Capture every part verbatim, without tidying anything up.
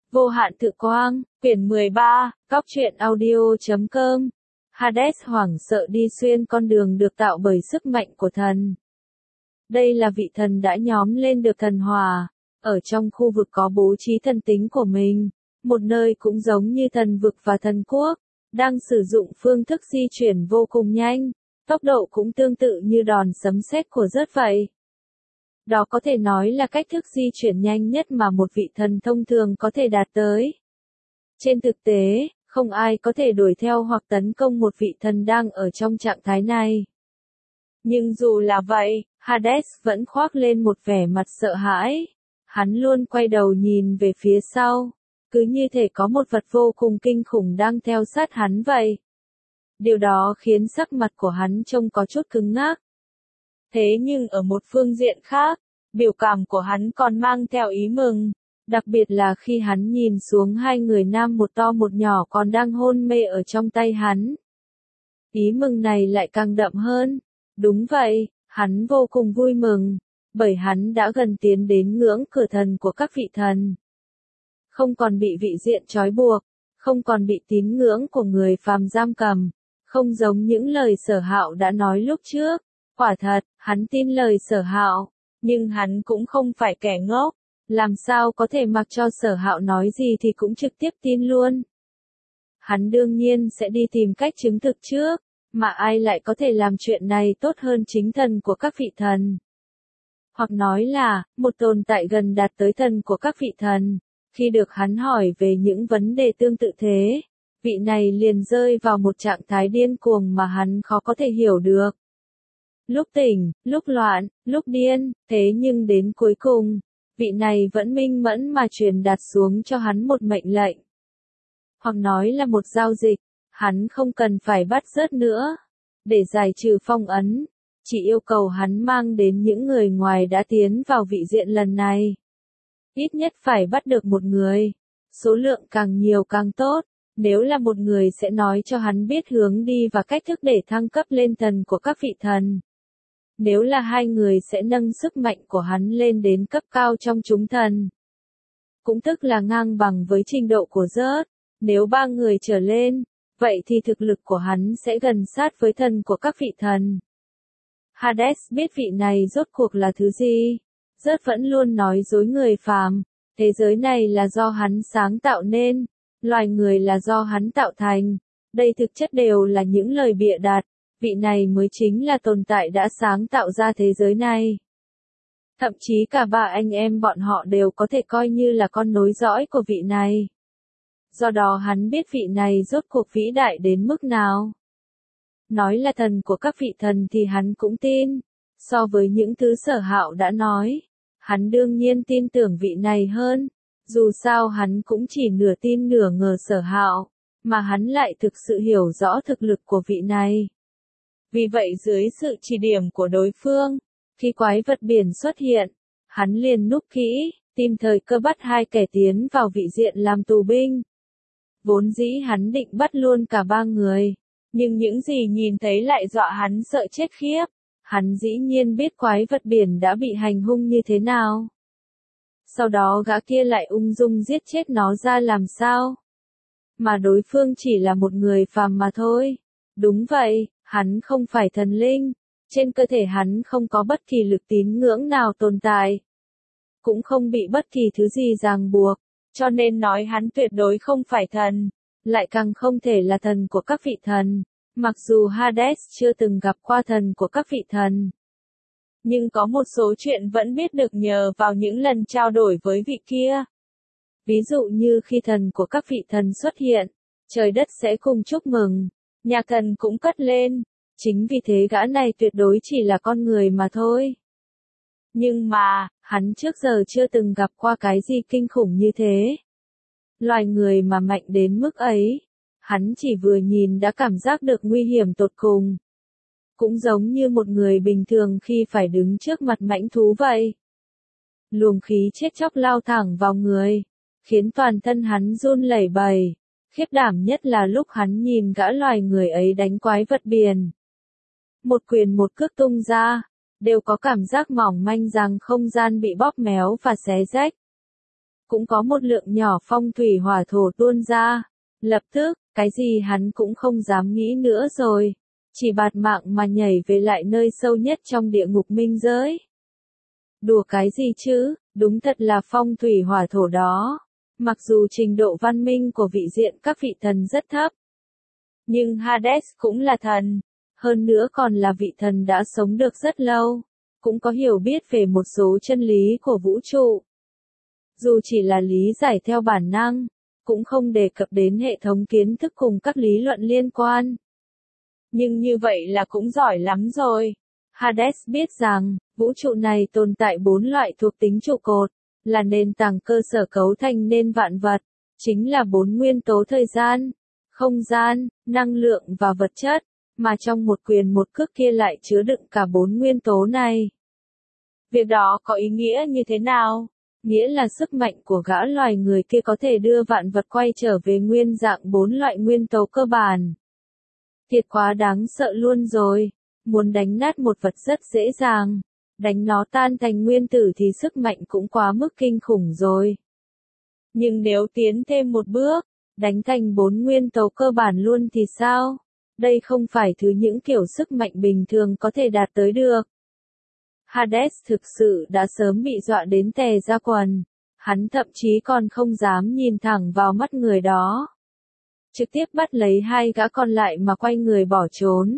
Vô hạn tự quang, quyển mười ba, góc truyện audio chấm com. Hades hoảng sợ đi xuyên con đường được tạo bởi sức mạnh của thần. Đây là vị thần đã nhóm lên được thần hỏa, ở trong khu vực có bố trí thần tính của mình, một nơi cũng giống như thần vực và thần quốc, đang sử dụng phương thức di chuyển vô cùng nhanh, tốc độ cũng tương tự như đòn sấm sét của rớt vậy. Đó có thể nói là cách thức di chuyển nhanh nhất mà một vị thần thông thường có thể đạt tới. Trên thực tế, không ai có thể đuổi theo hoặc tấn công một vị thần đang ở trong trạng thái này. Nhưng dù là vậy, Hades vẫn khoác lên một vẻ mặt sợ hãi. Hắn luôn quay đầu nhìn về phía sau, cứ như thể có một vật vô cùng kinh khủng đang theo sát hắn vậy. Điều đó khiến sắc mặt của hắn trông có chút cứng ngắc. Thế nhưng ở một phương diện khác, biểu cảm của hắn còn mang theo ý mừng, đặc biệt là khi hắn nhìn xuống hai người nam một to một nhỏ còn đang hôn mê ở trong tay hắn. Ý mừng này lại càng đậm hơn. Đúng vậy, hắn vô cùng vui mừng, bởi hắn đã gần tiến đến ngưỡng cửa thần của các vị thần. Không còn bị vị diện trói buộc, không còn bị tín ngưỡng của người phàm giam cầm, không giống những lời Sở Hạo đã nói lúc trước. Quả thật, hắn tin lời Sở Hạo, nhưng hắn cũng không phải kẻ ngốc, làm sao có thể mặc cho Sở Hạo nói gì thì cũng trực tiếp tin luôn. Hắn đương nhiên sẽ đi tìm cách chứng thực trước, mà ai lại có thể làm chuyện này tốt hơn chính thần của các vị thần. Hoặc nói là, một tồn tại gần đạt tới thần của các vị thần, khi được hắn hỏi về những vấn đề tương tự thế, vị này liền rơi vào một trạng thái điên cuồng mà hắn khó có thể hiểu được. Lúc tỉnh, lúc loạn, lúc điên, thế nhưng đến cuối cùng, vị này vẫn minh mẫn mà truyền đạt xuống cho hắn một mệnh lệnh. Hoặc nói là một giao dịch, hắn không cần phải bắt rớt nữa, để giải trừ phong ấn, chỉ yêu cầu hắn mang đến những người ngoài đã tiến vào vị diện lần này. Ít nhất phải bắt được một người, số lượng càng nhiều càng tốt, nếu là một người sẽ nói cho hắn biết hướng đi và cách thức để thăng cấp lên thần của các vị thần. Nếu là hai người sẽ nâng sức mạnh của hắn lên đến cấp cao trong chúng thần. Cũng tức là ngang bằng với trình độ của rớt, nếu ba người trở lên, vậy thì thực lực của hắn sẽ gần sát với thần của các vị thần. Hades biết vị này rốt cuộc là thứ gì. Rớt vẫn luôn nói dối người phàm, thế giới này là do hắn sáng tạo nên, loài người là do hắn tạo thành, đây thực chất đều là những lời bịa đặt. Vị này mới chính là tồn tại đã sáng tạo ra thế giới này. Thậm chí cả ba anh em bọn họ đều có thể coi như là con nối dõi của vị này. Do đó hắn biết vị này rốt cuộc vĩ đại đến mức nào. Nói là thần của các vị thần thì hắn cũng tin. So với những thứ Sở Hạo đã nói, hắn đương nhiên tin tưởng vị này hơn. Dù sao hắn cũng chỉ nửa tin nửa ngờ Sở Hạo, mà hắn lại thực sự hiểu rõ thực lực của vị này. Vì vậy dưới sự chỉ điểm của đối phương, khi quái vật biển xuất hiện, hắn liền núp kỹ, tìm thời cơ bắt hai kẻ tiến vào vị diện làm tù binh. Vốn dĩ hắn định bắt luôn cả ba người, nhưng những gì nhìn thấy lại dọa hắn sợ chết khiếp. Hắn dĩ nhiên biết quái vật biển đã bị hành hung như thế nào. Sau đó gã kia lại ung dung giết chết nó ra làm sao? Mà đối phương chỉ là một người phàm mà thôi. Đúng vậy. Hắn không phải thần linh, trên cơ thể hắn không có bất kỳ lực tín ngưỡng nào tồn tại. Cũng không bị bất kỳ thứ gì ràng buộc, cho nên nói hắn tuyệt đối không phải thần, lại càng không thể là thần của các vị thần, mặc dù Hades chưa từng gặp qua thần của các vị thần. Nhưng có một số chuyện vẫn biết được nhờ vào những lần trao đổi với vị kia. Ví dụ như khi thần của các vị thần xuất hiện, trời đất sẽ cùng chúc mừng. Nhạc thần cũng cất lên, chính vì thế gã này tuyệt đối chỉ là con người mà thôi. Nhưng mà, hắn trước giờ chưa từng gặp qua cái gì kinh khủng như thế. Loài người mà mạnh đến mức ấy, hắn chỉ vừa nhìn đã cảm giác được nguy hiểm tột cùng. Cũng giống như một người bình thường khi phải đứng trước mặt mãnh thú vậy. Luồng khí chết chóc lao thẳng vào người, khiến toàn thân hắn run lẩy bẩy. Khiếp đảm nhất là lúc hắn nhìn gã loài người ấy đánh quái vật biển. Một quyền một cước tung ra, đều có cảm giác mỏng manh rằng không gian bị bóp méo và xé rách. cũng có một lượng nhỏ phong thủy hỏa thổ tuôn ra. Lập tức, cái gì hắn cũng không dám nghĩ nữa rồi. Chỉ bạt mạng mà nhảy về lại nơi sâu nhất trong địa ngục minh giới. Đùa cái gì chứ, đúng thật là phong thủy hỏa thổ đó. Mặc dù trình độ văn minh của vị diện các vị thần rất thấp. Nhưng Hades cũng là thần. Hơn nữa còn là vị thần đã sống được rất lâu. Cũng có hiểu biết về một số chân lý của vũ trụ. Dù chỉ là lý giải theo bản năng, cũng không đề cập đến hệ thống kiến thức cùng các lý luận liên quan. Nhưng như vậy là cũng giỏi lắm rồi. Hades biết rằng, vũ trụ này tồn tại bốn loại thuộc tính trụ cột, là nền tảng cơ sở cấu thành nên vạn vật, chính là bốn nguyên tố thời gian, không gian, năng lượng và vật chất, mà trong một quyền một cước kia lại chứa đựng cả bốn nguyên tố này. Việc đó có ý nghĩa như thế nào? Nghĩa là sức mạnh của gã loài người kia có thể đưa vạn vật quay trở về nguyên dạng bốn loại nguyên tố cơ bản. Thiệt quá đáng sợ luôn rồi. Muốn đánh nát một vật rất dễ dàng. Đánh nó tan thành nguyên tử thì sức mạnh cũng quá mức kinh khủng rồi. Nhưng nếu tiến thêm một bước, đánh thành bốn nguyên tố cơ bản luôn thì sao? Đây không phải thứ những kiểu sức mạnh bình thường có thể đạt tới được. Hades thực sự đã sớm bị dọa đến tè ra quần. Hắn thậm chí còn không dám nhìn thẳng vào mắt người đó. Trực tiếp bắt lấy hai gã còn lại mà quay người bỏ trốn.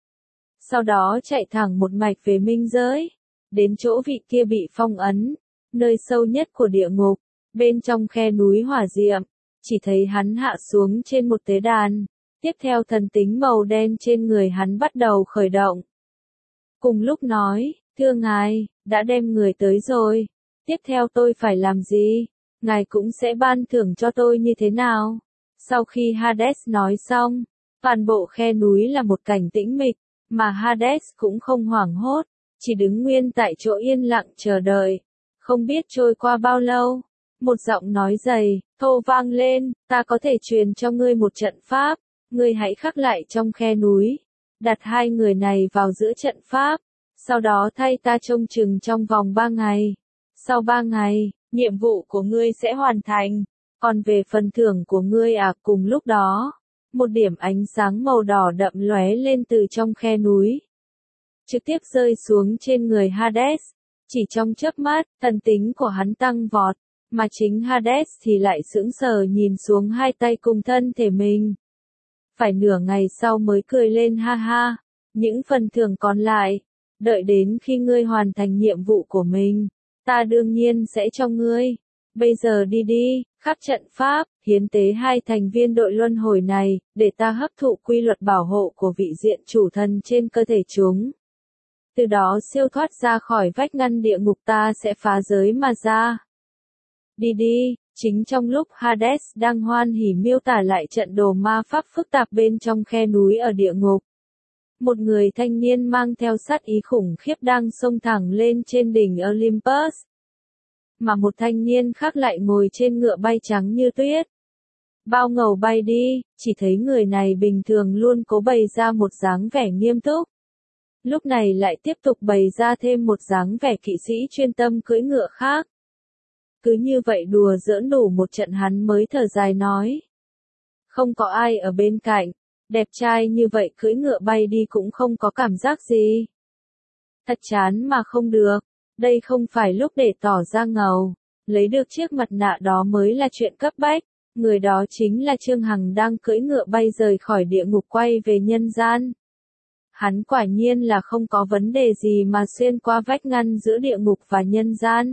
Sau đó chạy thẳng một mạch về minh giới. Đến chỗ vị kia bị phong ấn. Nơi sâu nhất của địa ngục. Bên trong khe núi hỏa diệm. Chỉ thấy hắn hạ xuống trên một tế đàn. Tiếp theo thần tính màu đen trên người hắn bắt đầu khởi động. Cùng lúc nói, thưa ngài, đã đem người tới rồi. Tiếp theo tôi phải làm gì? Ngài cũng sẽ ban thưởng cho tôi như thế nào? Sau khi Hades nói xong, toàn bộ khe núi là một cảnh tĩnh mịch, mà Hades cũng không hoảng hốt, chỉ đứng nguyên tại chỗ yên lặng chờ đợi. Không biết trôi qua bao lâu, một giọng nói dày, thô vang lên, ta có thể truyền cho ngươi một trận pháp, ngươi hãy khắc lại trong khe núi, đặt hai người này vào giữa trận pháp, sau đó thay ta trông chừng trong vòng ba ngày. Sau ba ngày, nhiệm vụ của ngươi sẽ hoàn thành, còn về phần thưởng của ngươi à cùng lúc đó, một điểm ánh sáng màu đỏ đậm lóe lên từ trong khe núi. Trực tiếp rơi xuống trên người Hades, chỉ trong chớp mắt, thần tính của hắn tăng vọt, mà chính Hades thì lại sững sờ nhìn xuống hai tay cùng thân thể mình. Phải nửa ngày sau mới cười lên ha ha, những phần thưởng còn lại, đợi đến khi ngươi hoàn thành nhiệm vụ của mình, ta đương nhiên sẽ cho ngươi. Bây giờ đi đi, khắc trận pháp, hiến tế hai thành viên đội luân hồi này, để ta hấp thụ quy luật bảo hộ của vị diện chủ thần trên cơ thể chúng. Từ đó siêu thoát ra khỏi vách ngăn địa ngục ta sẽ phá giới mà ra. Đi đi, chính trong lúc Hades đang hoan hỉ miêu tả lại trận đồ ma pháp phức tạp bên trong khe núi ở địa ngục. Một người thanh niên mang theo sát ý khủng khiếp đang xông thẳng lên trên đỉnh Olympus. Mà một thanh niên khác lại ngồi trên ngựa bay trắng như tuyết. Bao ngầu bay đi, chỉ thấy người này bình thường luôn cố bày ra một dáng vẻ nghiêm túc. Lúc này lại tiếp tục bày ra thêm một dáng vẻ kỵ sĩ chuyên tâm cưỡi ngựa khác. Cứ như vậy đùa giỡn đủ một trận hắn mới thở dài nói. Không có ai ở bên cạnh, đẹp trai như vậy cưỡi ngựa bay đi cũng không có cảm giác gì. Thật chán mà không được, đây không phải lúc để tỏ ra ngầu, lấy được chiếc mặt nạ đó mới là chuyện cấp bách. Người đó chính là Trương Hằng đang cưỡi ngựa bay rời khỏi địa ngục quay về nhân gian. Hắn quả nhiên là không có vấn đề gì mà xuyên qua vách ngăn giữa địa ngục và nhân gian.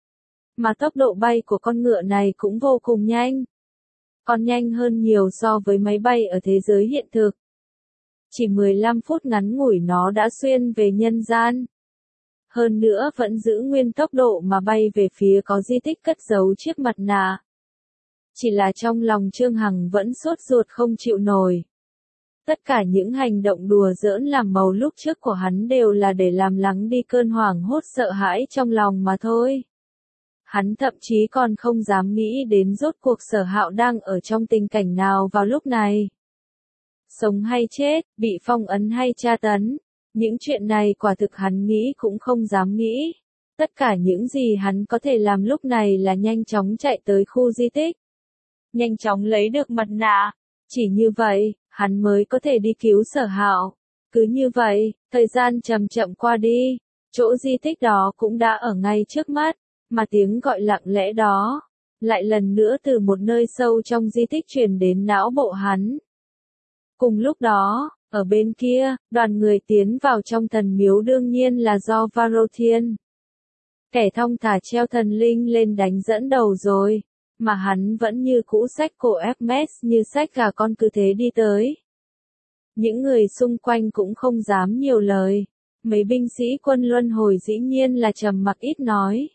Mà tốc độ bay của con ngựa này cũng vô cùng nhanh. Còn nhanh hơn nhiều so với máy bay ở thế giới hiện thực. Chỉ mười lăm phút ngắn ngủi nó đã xuyên về nhân gian. Hơn nữa vẫn giữ nguyên tốc độ mà bay về phía có di tích cất giấu chiếc mặt nạ. Chỉ là trong lòng Trương Hằng vẫn sốt ruột không chịu nổi. Tất cả những hành động đùa giỡn làm màu lúc trước của hắn đều là để làm lắng đi cơn hoảng hốt sợ hãi trong lòng mà thôi. Hắn thậm chí còn không dám nghĩ đến rốt cuộc Sở Hạo đang ở trong tình cảnh nào vào lúc này. Sống hay chết, bị phong ấn hay tra tấn, những chuyện này quả thực hắn nghĩ cũng không dám nghĩ. Tất cả những gì hắn có thể làm lúc này là nhanh chóng chạy tới khu di tích. Nhanh chóng lấy được mặt nạ. Chỉ như vậy, hắn mới có thể đi cứu Sở Hạo. Cứ như vậy, thời gian chậm chậm qua đi. Chỗ di tích đó cũng đã ở ngay trước mắt. Mà tiếng gọi lặng lẽ đó, lại lần nữa từ một nơi sâu trong di tích truyền đến não bộ hắn. Cùng lúc đó, ở bên kia, đoàn người tiến vào trong thần miếu đương nhiên là do Varothian. Kẻ thong thả treo thần linh lên đánh dẫn đầu rồi, mà hắn vẫn như cũ xách cổ Hermes như xách gà con cứ thế đi tới. Những người xung quanh cũng không dám nhiều lời, mấy binh sĩ quân luân hồi dĩ nhiên là trầm mặc ít nói.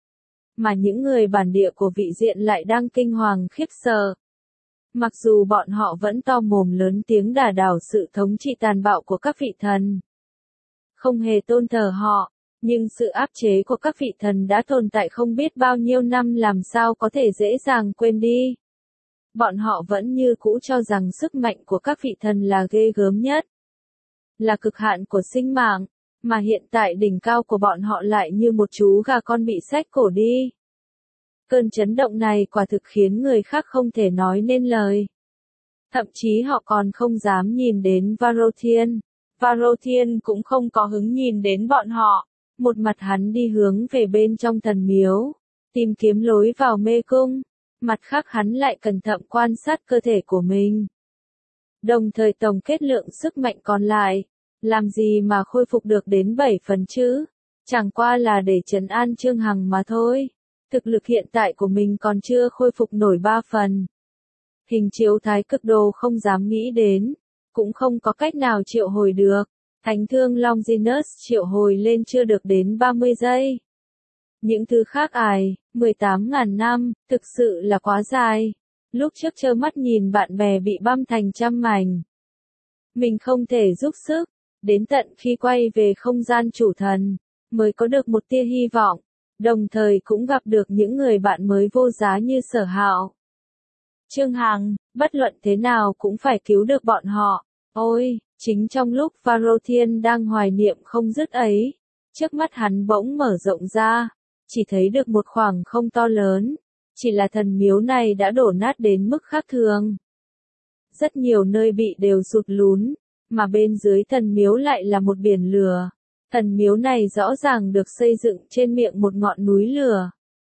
Mà những người bản địa của vị diện lại đang kinh hoàng khiếp sợ. Mặc dù bọn họ vẫn to mồm lớn tiếng đả đảo sự thống trị tàn bạo của các vị thần. Không hề tôn thờ họ, nhưng sự áp chế của các vị thần đã tồn tại không biết bao nhiêu năm làm sao có thể dễ dàng quên đi. Bọn họ vẫn như cũ cho rằng sức mạnh của các vị thần là ghê gớm nhất. Là cực hạn của sinh mạng, mà hiện tại đỉnh cao của bọn họ lại như một chú gà con bị xách cổ đi. Cơn chấn động này quả thực khiến người khác không thể nói nên lời. Thậm chí họ còn không dám nhìn đến Varothian. Varothian cũng không có hứng nhìn đến bọn họ. Một mặt hắn đi hướng về bên trong thần miếu, tìm kiếm lối vào mê cung. Mặt khác hắn lại cẩn thận quan sát cơ thể của mình. Đồng thời tổng kết lượng sức mạnh còn lại. Làm gì mà khôi phục được đến bảy phần chứ? Chẳng qua là để trấn an Trương Hằng mà thôi. Thực lực hiện tại của mình còn chưa khôi phục nổi ba phần. Hình chiếu thái cực đồ không dám nghĩ đến. Cũng không có cách nào triệu hồi được. Thánh thương Longinus triệu hồi lên chưa được đến ba mươi giây. Những thứ khác ải, mười tám ngàn năm, thực sự là quá dài. Lúc trước trơ mắt nhìn bạn bè bị băm thành trăm mảnh. Mình không thể giúp sức. Đến tận khi quay về không gian chủ thần, mới có được một tia hy vọng. Đồng thời cũng gặp được những người bạn mới vô giá như Sở Hạo. Trương Hằng, bất luận thế nào cũng phải cứu được bọn họ. Ôi, chính trong lúc Varothian đang hoài niệm không dứt ấy, trước mắt hắn bỗng mở rộng ra, chỉ thấy được một khoảng không to lớn, chỉ là thần miếu này đã đổ nát đến mức khác thường. Rất nhiều nơi bị đều sụt lún, mà bên dưới thần miếu lại là một biển lửa. Thần miếu này rõ ràng được xây dựng trên miệng một ngọn núi lửa.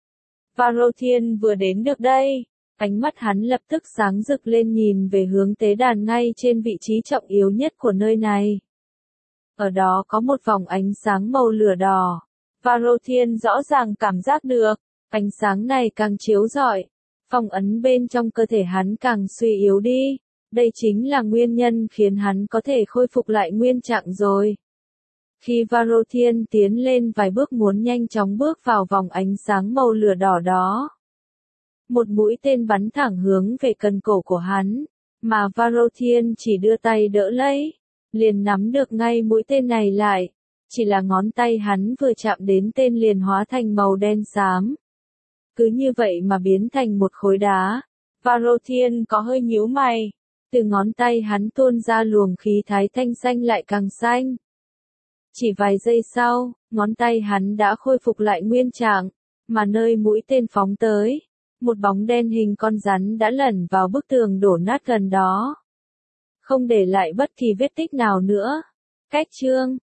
Varothian vừa đến được đây, ánh mắt hắn lập tức sáng rực lên nhìn về hướng tế đàn ngay trên vị trí trọng yếu nhất của nơi này. Ở đó có một vòng ánh sáng màu lửa đỏ. Varothian rõ ràng cảm giác được, ánh sáng này càng chiếu rọi, phong ấn bên trong cơ thể hắn càng suy yếu đi. Đây chính là nguyên nhân khiến hắn có thể khôi phục lại nguyên trạng rồi. Khi Varothian tiến lên vài bước muốn nhanh chóng bước vào vòng ánh sáng màu lửa đỏ đó. Một mũi tên bắn thẳng hướng về cần cổ của hắn, mà Varothian chỉ đưa tay đỡ lấy, liền nắm được ngay mũi tên này lại. Chỉ là ngón tay hắn vừa chạm đến tên liền hóa thành màu đen xám. Cứ như vậy mà biến thành một khối đá. Varothian có hơi nhíu mày. Từ ngón tay hắn tuôn ra luồng khí thái thanh xanh lại càng xanh. Chỉ vài giây sau, ngón tay hắn đã khôi phục lại nguyên trạng, mà nơi mũi tên phóng tới, một bóng đen hình con rắn đã lẩn vào bức tường đổ nát gần đó. Không để lại bất kỳ vết tích nào nữa. Cách chương